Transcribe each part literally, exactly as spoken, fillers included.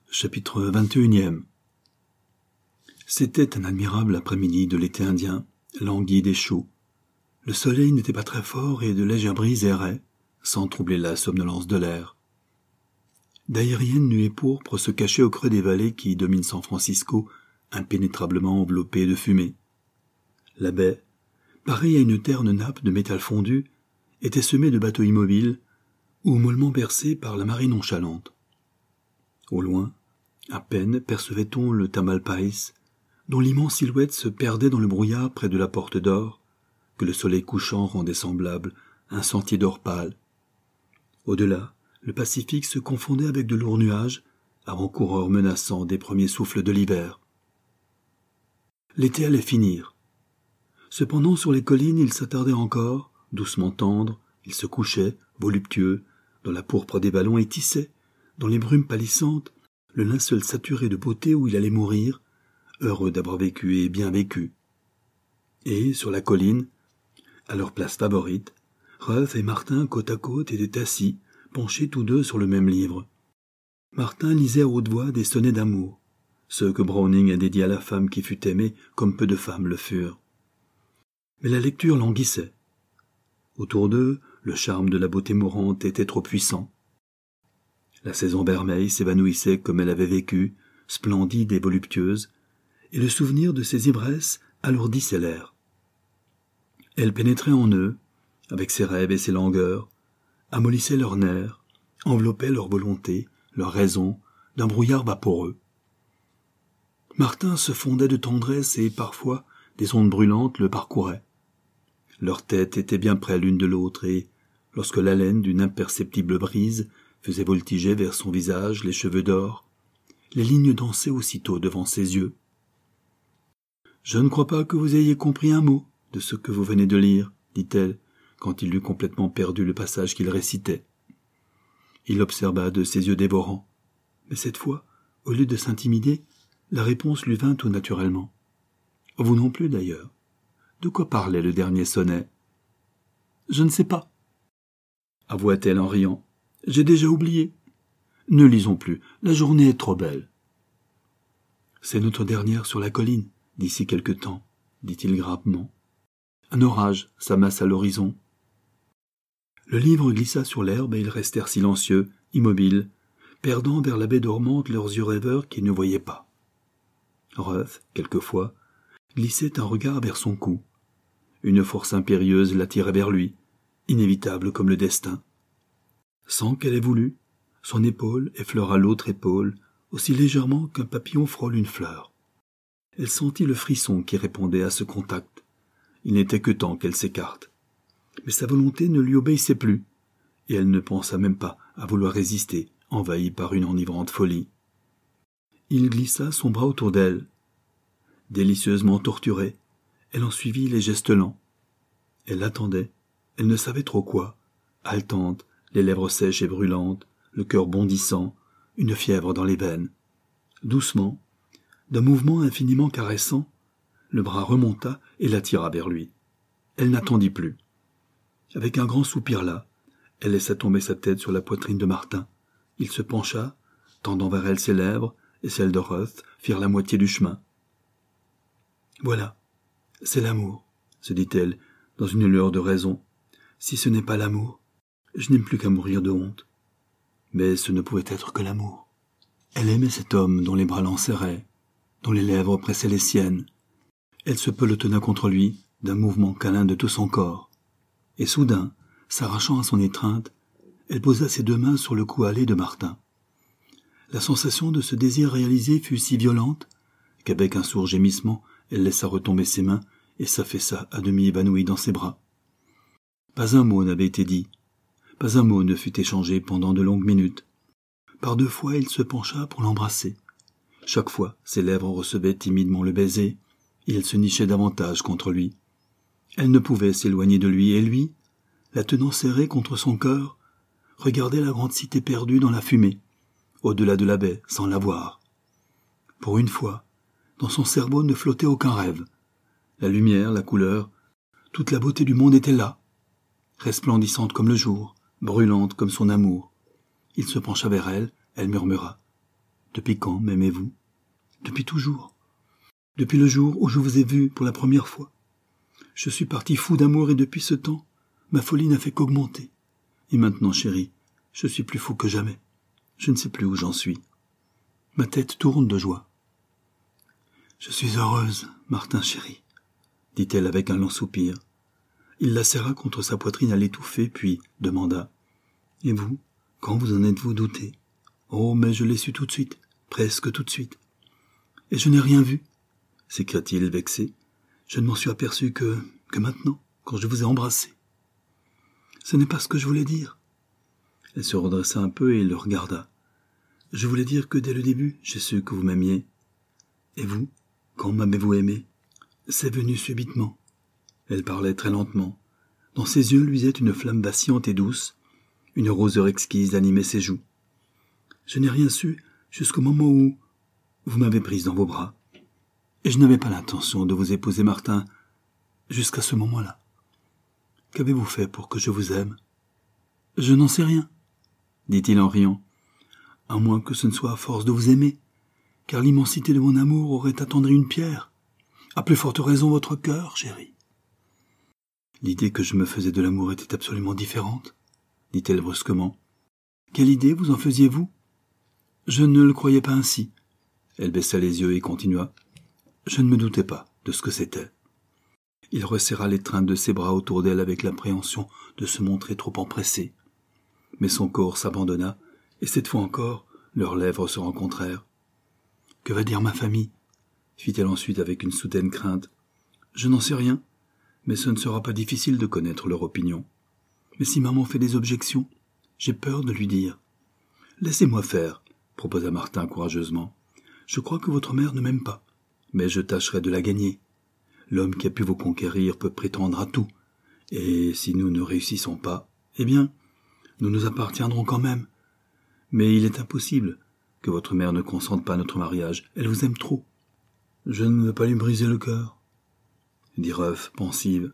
Chapitre vingt et unième. C'était un admirable après-midi de l'été indien, languide et chaud. Le soleil n'était pas très fort et de légères brises erraient, sans troubler la somnolence de l'air. D'aériennes nuées pourpres se cachaient au creux des vallées qui dominent San Francisco, impénétrablement enveloppées de fumée. La baie, pareille à une terne nappe de métal fondu, était semée de bateaux immobiles ou mollement bercés par la marée nonchalante. Au loin, à peine percevait-on le Tamalpais, dont l'immense silhouette se perdait dans le brouillard près de la Porte d'Or, que le soleil couchant rendait semblable à un sentier d'or pâle. Au-delà, le Pacifique se confondait avec de lourds nuages, avant-coureurs menaçants des premiers souffles de l'hiver. L'été allait finir. Cependant, sur les collines, il s'attardait encore, doucement tendre, il se couchait, voluptueux, dans la pourpre des vallons et tissait, dans les brumes pâlissantes, le linceul saturé de beauté où il allait mourir, heureux d'avoir vécu et bien vécu. Et, sur la colline, à leur place favorite, Ruth et Martin côte à côte étaient assis, penchés tous deux sur le même livre. Martin lisait à haute voix des sonnets d'amour, ceux que Browning a dédiés à la femme qui fut aimée comme peu de femmes le furent. Mais la lecture languissait. Autour d'eux, le charme de la beauté mourante était trop puissant. La saison vermeille s'évanouissait comme elle avait vécu, splendide et voluptueuse, et le souvenir de ses ivresses alourdissait l'air. Elle pénétrait en eux, avec ses rêves et ses langueurs, amollissait leurs nerfs, enveloppait leur volonté, leur raison, d'un brouillard vaporeux. Martin se fondait de tendresse et, parfois, des ondes brûlantes le parcouraient. Leurs têtes étaient bien près l'une de l'autre et, lorsque l'haleine d'une imperceptible brise faisait voltiger vers son visage les cheveux d'or, les lignes dansaient aussitôt devant ses yeux. « Je ne crois pas que vous ayez compris un mot de ce que vous venez de lire, dit-elle, quand il eut complètement perdu le passage qu'il récitait. Il l'observa de ses yeux dévorants, mais cette fois, au lieu de s'intimider, la réponse lui vint tout naturellement. Vous non plus d'ailleurs. De quoi parlait le dernier sonnet? Je ne sais pas, avoua-t-elle en riant. J'ai déjà oublié. Ne lisons plus, la journée est trop belle. C'est notre dernière sur la colline, d'ici quelque temps, dit-il gravement. Un orage s'amasse à l'horizon. Le livre glissa sur l'herbe et ils restèrent silencieux, immobiles, perdant vers la baie dormante leurs yeux rêveurs qui ne voyaient pas. Ruth, quelquefois, glissait un regard vers son cou. Une force impérieuse l'attirait vers lui, inévitable comme le destin. Sans qu'elle ait voulu, son épaule effleura l'autre épaule, aussi légèrement qu'un papillon frôle une fleur. Elle sentit le frisson qui répondait à ce contact. Il n'était que temps qu'elle s'écarte. Mais sa volonté ne lui obéissait plus, et elle ne pensa même pas à vouloir résister, envahie par une enivrante folie. Il glissa son bras autour d'elle. Délicieusement torturée, elle en suivit les gestes lents. Elle l'attendait, elle ne savait trop quoi, haletante, les lèvres sèches et brûlantes, le cœur bondissant, une fièvre dans les veines. Doucement, d'un mouvement infiniment caressant, le bras remonta et l'attira vers lui. Elle n'attendit plus. Avec un grand soupir là, elle laissa tomber sa tête sur la poitrine de Martin. Il se pencha, tendant vers elle ses lèvres, et celles de Ruth firent la moitié du chemin. « Voilà, c'est l'amour, » se dit-elle, dans une lueur de raison. « Si ce n'est pas l'amour, je n'aime plus qu'à mourir de honte. » Mais ce ne pouvait être que l'amour. Elle aimait cet homme dont les bras l'enserraient, dont les lèvres pressaient les siennes. Elle se pelotonna contre lui, d'un mouvement câlin de tout son corps. Et soudain, s'arrachant à son étreinte, elle posa ses deux mains sur le cou hâlé de Martin. La sensation de ce désir réalisé fut si violente qu'avec un sourd gémissement, elle laissa retomber ses mains et s'affaissa à demi évanouie dans ses bras. Pas un mot n'avait été dit, pas un mot ne fut échangé pendant de longues minutes. Par deux fois, il se pencha pour l'embrasser. Chaque fois, ses lèvres recevaient timidement le baiser, et elle se nichait davantage contre lui. Elle ne pouvait s'éloigner de lui, et lui, la tenant serrée contre son cœur, regardait la grande cité perdue dans la fumée, au-delà de la baie, sans la voir. Pour une fois, dans son cerveau ne flottait aucun rêve. La lumière, la couleur, toute la beauté du monde était là, resplendissante comme le jour, brûlante comme son amour. Il se pencha vers elle, elle murmura Depuis quand m'aimez-vous? Depuis toujours. Depuis le jour où je vous ai vu pour la première fois. Je suis parti fou d'amour et depuis ce temps, ma folie n'a fait qu'augmenter. Et maintenant, chérie, je suis plus fou que jamais. Je ne sais plus où j'en suis. Ma tête tourne de joie. Je suis heureuse, Martin chéri, dit-elle avec un long soupir. Il la serra contre sa poitrine à l'étouffer, puis demanda. Et vous, quand vous en êtes-vous douté? Oh, mais je l'ai su tout de suite, presque tout de suite. Et je n'ai rien vu, s'écria-t-il vexé. Je ne m'en suis aperçu que, que maintenant, quand je vous ai embrassé. Ce n'est pas ce que je voulais dire. Elle se redressa un peu et le regarda. Je voulais dire que dès le début, j'ai su que vous m'aimiez. Et vous, quand m'avez-vous aimé? C'est venu subitement. Elle parlait très lentement. Dans ses yeux luisait une flamme vacillante et douce. Une roseur exquise animait ses joues. Je n'ai rien su jusqu'au moment où vous m'avez prise dans vos bras. Et je n'avais pas l'intention de vous épouser, Martin, jusqu'à ce moment-là. Qu'avez-vous fait pour que je vous aime? Je n'en sais rien, dit-il en riant, à moins que ce ne soit à force de vous aimer, car l'immensité de mon amour aurait attendri une pierre. À plus forte raison votre cœur, chérie. L'idée que je me faisais de l'amour était absolument différente, dit-elle brusquement. Quelle idée vous en faisiez-vous? Je ne le croyais pas ainsi. Elle baissa les yeux et continua. Je ne me doutais pas de ce que c'était. Il resserra l'étreinte de ses bras autour d'elle avec l'appréhension de se montrer trop empressé. Mais son corps s'abandonna, et cette fois encore, leurs lèvres se rencontrèrent. « Que va dire ma famille ?» fit-elle ensuite avec une soudaine crainte. « Je n'en sais rien, mais ce ne sera pas difficile de connaître leur opinion. Mais si maman fait des objections, j'ai peur de lui dire. »« Laissez-moi faire, » proposa Martin courageusement. « Je crois que votre mère ne m'aime pas, mais je tâcherai de la gagner. L'homme qui a pu vous conquérir peut prétendre à tout, et si nous ne réussissons pas, eh bien, nous nous appartiendrons quand même. Mais il est impossible que votre mère ne consente pas à notre mariage. Elle vous aime trop. Je ne veux pas lui briser le cœur, dit Ruff, pensive.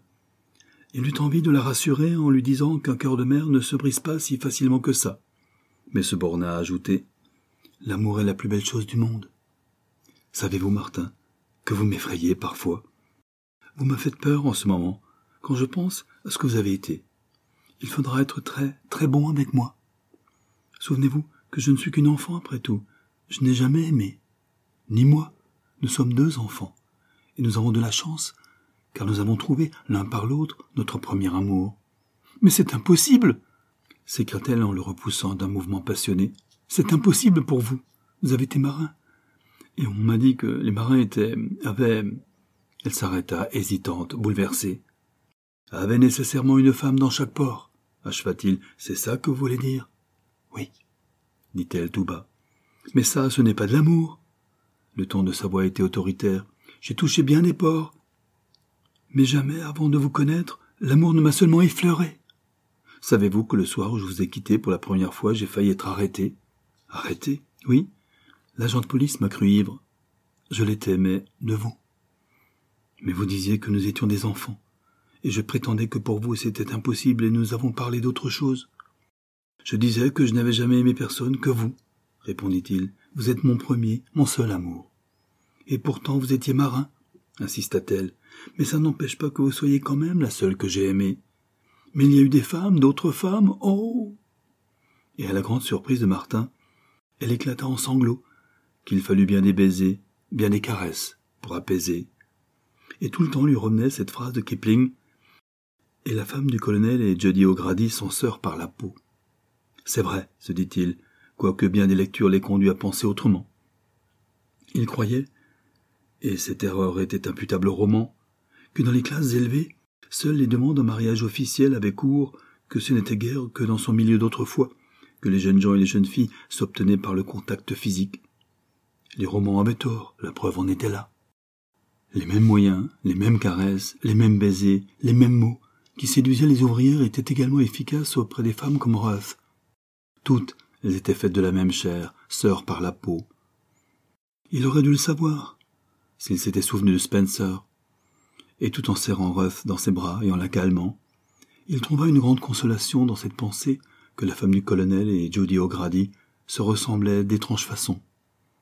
Il eut envie de la rassurer en lui disant qu'un cœur de mère ne se brise pas si facilement que ça, mais se borna à ajouter « L'amour est la plus belle chose du monde. Savez-vous, Martin, que vous m'effrayez parfois. Vous me faites peur en ce moment, quand je pense à ce que vous avez été. Il faudra être très, très bon avec moi. Souvenez-vous que je ne suis qu'une enfant après tout. Je n'ai jamais aimé. Ni moi. Nous sommes deux enfants. Et nous avons de la chance, car nous avons trouvé l'un par l'autre notre premier amour. Mais c'est impossible, s'écria-t-elle en le repoussant d'un mouvement passionné. C'est impossible pour vous. Vous avez été marin. Et on m'a dit que les marins étaient, avaient... Elle s'arrêta, hésitante, bouleversée. Avait nécessairement une femme dans chaque port, acheva-t-il. C'est ça que vous voulez dire? Oui, dit-elle tout bas. Mais ça, ce n'est pas de l'amour. Le ton de sa voix était autoritaire. J'ai touché bien les ports. Mais jamais, avant de vous connaître, l'amour ne m'a seulement effleuré. Savez-vous que le soir où je vous ai quitté pour la première fois, j'ai failli être arrêté? Arrêté? Oui. L'agent de police m'a cru ivre. Je l'étais, mais de vous. Mais vous disiez que nous étions des enfants, et je prétendais que pour vous c'était impossible et nous avons parlé d'autre chose. Je disais que je n'avais jamais aimé personne que vous, répondit-il. Vous êtes mon premier, mon seul amour. Et pourtant vous étiez marin, insista-t-elle. Mais ça n'empêche pas que vous soyez quand même la seule que j'ai aimée. Mais il y a eu des femmes, d'autres femmes, oh! Et à la grande surprise de Martin, elle éclata en sanglots, qu'il fallut bien des baisers, bien des caresses, pour apaiser. Et tout le temps lui revenait cette phrase de Kipling. Et la femme du colonel et Judy O'Grady sont sœurs par la peau. C'est vrai, se dit-il, quoique bien des lectures l'aient conduit à penser autrement. Il croyait, et cette erreur était imputable au roman, que dans les classes élevées, seules les demandes en mariage officiel avaient cours, que ce n'était guère que dans son milieu d'autrefois, que les jeunes gens et les jeunes filles s'obtenaient par le contact physique. Les romans avaient tort, la preuve en était là. Les mêmes moyens, les mêmes caresses, les mêmes baisers, les mêmes mots, qui séduisaient les ouvrières étaient également efficaces auprès des femmes comme Ruth. Toutes, elles étaient faites de la même chair, sœurs par la peau. Il aurait dû le savoir, s'il s'était souvenu de Spencer. Et tout en serrant Ruth dans ses bras et en la calmant, il trouva une grande consolation dans cette pensée que la femme du colonel et Judy O'Grady se ressemblaient d'étrange façon.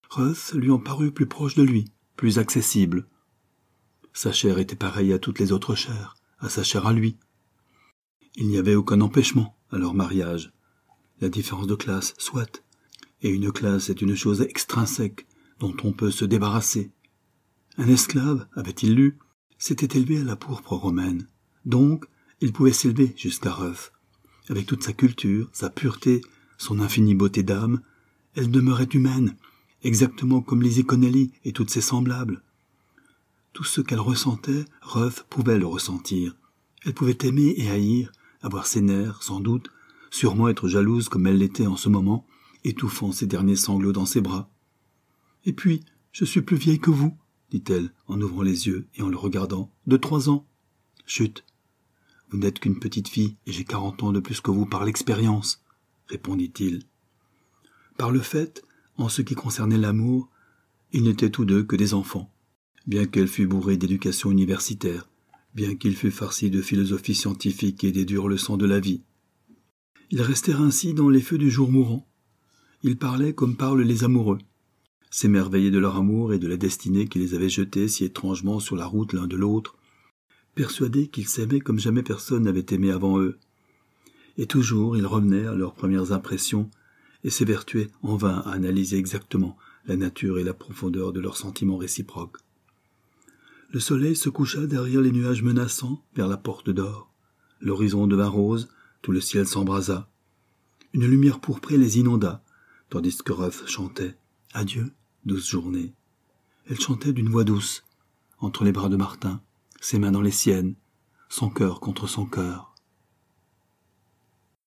Ruth lui en parut plus proche de lui, plus accessible. Sa chair était pareille à toutes les autres chairs, à sa chair à lui. Il n'y avait aucun empêchement à leur mariage. La différence de classe, soit, et une classe est une chose extrinsèque dont on peut se débarrasser. Un esclave, avait-il lu, s'était élevé à la pourpre romaine. Donc, il pouvait s'élever jusqu'à Ruth. Avec toute sa culture, sa pureté, son infinie beauté d'âme, elle demeurait humaine, exactement comme Lizzie Connelly et toutes ses semblables. Tout ce qu'elle ressentait, Ruth pouvait le ressentir. Elle pouvait aimer et haïr, avoir ses nerfs, sans doute, sûrement être jalouse comme elle l'était en ce moment, étouffant ses derniers sanglots dans ses bras. « Et puis, je suis plus vieille que vous, » dit-elle, en ouvrant les yeux et en le regardant. « De trois ans. »« Chut. Vous n'êtes qu'une petite fille et j'ai quarante ans de plus que vous par l'expérience, » répondit-il. Par le fait, en ce qui concernait l'amour, ils n'étaient tous deux que des enfants, bien qu'elle fût bourrée d'éducation universitaire, bien qu'il fût farci de philosophie scientifique et des dures leçons de la vie. Ils restèrent ainsi dans les feux du jour mourant. Ils parlaient comme parlent les amoureux, s'émerveillaient de leur amour et de la destinée qui les avait jetés si étrangement sur la route l'un de l'autre, persuadés qu'ils s'aimaient comme jamais personne n'avait aimé avant eux. Et toujours ils revenaient à leurs premières impressions et s'évertuaient en vain à analyser exactement la nature et la profondeur de leurs sentiments réciproques. Le soleil se coucha derrière les nuages menaçants vers la porte d'or. L'horizon devint rose, tout le ciel s'embrasa. Une lumière pourprée les inonda, tandis que Ruth chantait « Adieu, douce journée ». Elle chantait d'une voix douce, entre les bras de Martin, ses mains dans les siennes, son cœur contre son cœur.